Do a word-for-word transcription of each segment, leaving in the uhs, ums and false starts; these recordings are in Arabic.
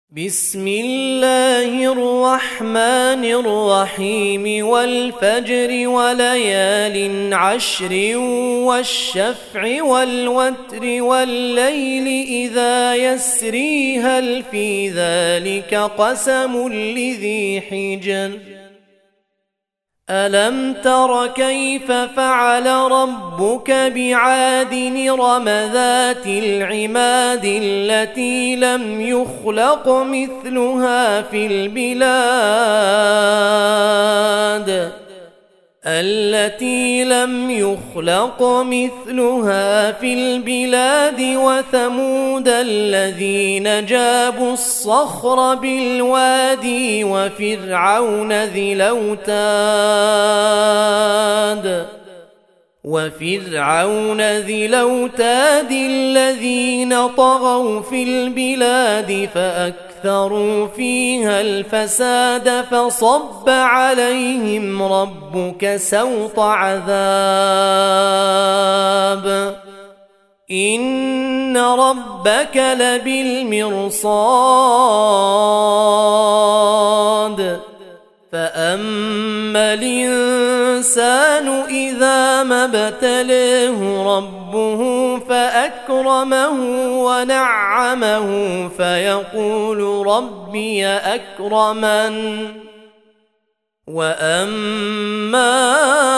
بسم الله الرحمن الرحيم والفجر وليال عشر والشفع والوتر والليل إذا يسري هل في ذلك قسم لذي حجر ألم تر كيف فعل ربك بعاد إرم ذات العماد التي لم يخلق مثلها في البلاد التي لم يخلق مثلها في البلاد وثمود الذين جابوا الصخر بالوادي وفرعون ذي الأوتاد وفرعون ذي الأوتاد الذين طغوا في البلاد فأكثروا فيها الفساد فصب عليهم ربك سوط عذاب إن ربك لبالمرصاد فأما الإنسان إذا ما ابتلاه ربه فأكرمه ونعمه فيقول ربي أكرمن وأما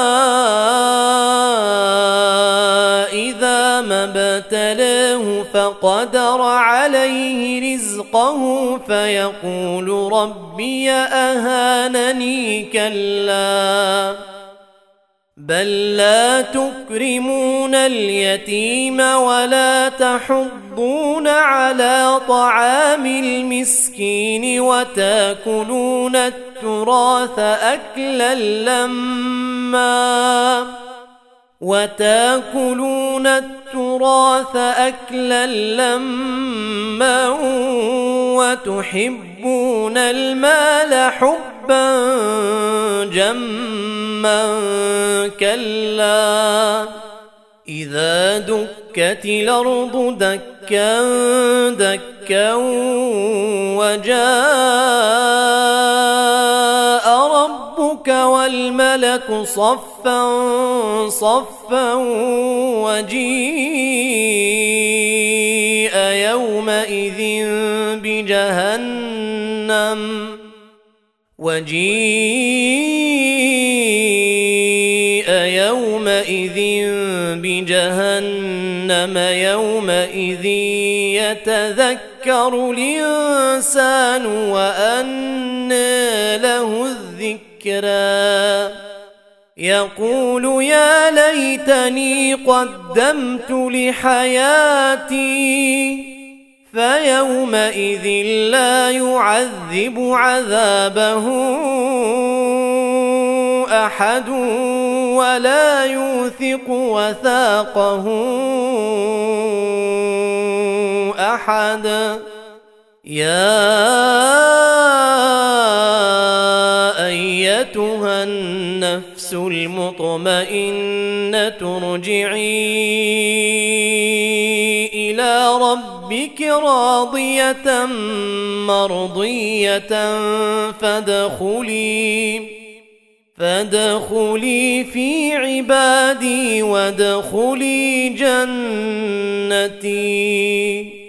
إذا ما ابتلاه فقدر عليه رزقه فيقول ربي أهانني كلا بل لا تكرمون اليتيم ولا تحضون على طعام المسكين وتاكلون التراث أكلا لما وتاكلون التراث أكلا لما وتحبون المال حبا جما كلا إذا دكت الأرض دكا دكا وجاء ربك والملك صفا صفا وجيء يومئذ بجهنم وجيء يومئذ بجهنم يومئذ يتذكر الإنسان وأنى له الذكرى يقول يا ليتني قدمت لحياتي فيومئذ لا يعذب عذابه أحد ولا يوثق وثاقه أحد يا أيتها النفس المطمئنة ارجعي إلى ربك راضية مرضية فادخلي فادخلي في عبادي وادخلي جنتي.